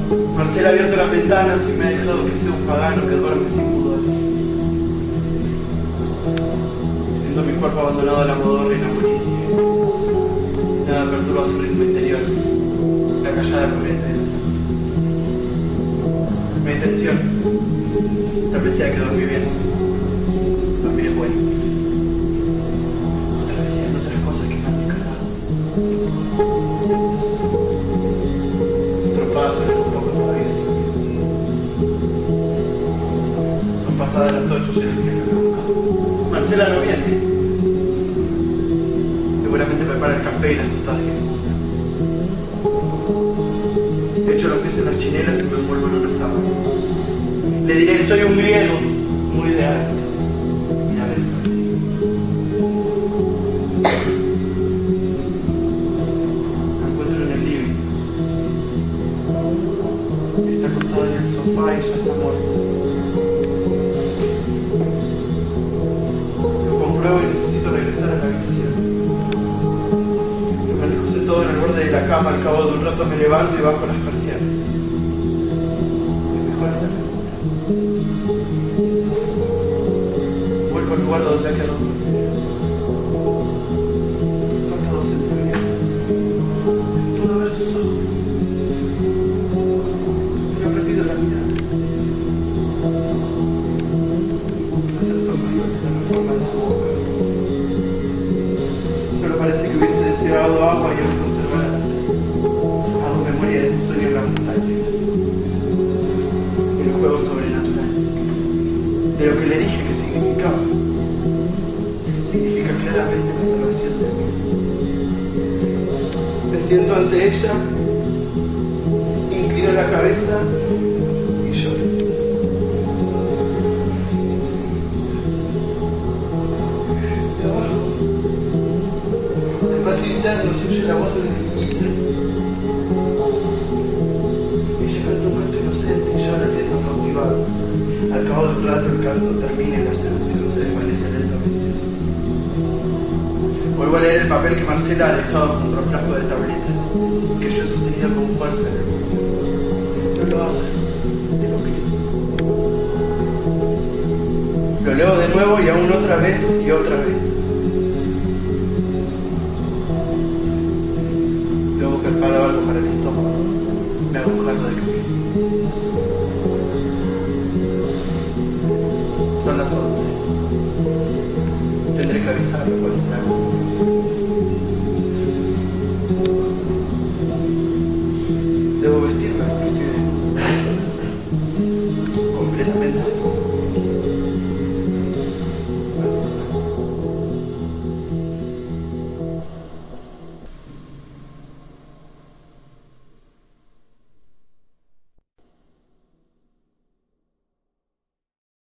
Marcela ha abierto las ventanas y me ha dejado que sea un pagano que duerme sin pudor. Siento mi cuerpo abandonado a la modorra y la molicie. Nada perturba su ritmo interior, la callada corriente del mar. Mi intención, tal vez sea que dormí bien. Dormir es bueno. Tal vez sean otras cosas que me han descargado. Trompadas sobre un poco todavía. Son pasadas las 8 y el día que me busca. Marcela no viene. Seguramente prepara el café y las tostadas que me gustan. Echo los pies en las chinelas y me envuelvo en una sábana. Le diré, soy un griego, muy de arte. Y a ver. Me encuentro en el living. Está acostado en el sofá y ya está muerto. Lo compruebo y necesito regresar a la habitación. Me recosté todo en el borde de la cama. Al cabo de un rato me levanto y bajo las persianas. Es mejor estar segura. Vuelvo al lugar donde ha quedado Marcela. Falta 2 centímetros. Puedo ver sus ojos. Me ha perdido la mirada. Los sonríos de la forma de su boca. Solo parece que hubiese deseado agua y aún conservar la sed. Hago memoria de su sueño en la montaña. Y el juego sobrenatural. De lo que le dije que significaba. Significa claramente la salvación de mí. Me siento ante ella, inclino la cabeza y lloro. De abajo, del patio interno se oye la voz de una niñita. Ella canta un canto inocente y yo la atiendo cautivado. Al cabo de un rato el canto termina y la seducción se desvanece lentamente. Vuelvo a leer el papel que Marcela ha dejado junto al frasco de tabletas, que yo he sostenido con fuerza en el mundo. No lo hagas, te lo pido. Lo leo de nuevo y aún otra vez y otra vez. Luego preparo algo para el estómago. Me hago un jarro de café. Son las 11. Tendré que avisarle cuál será.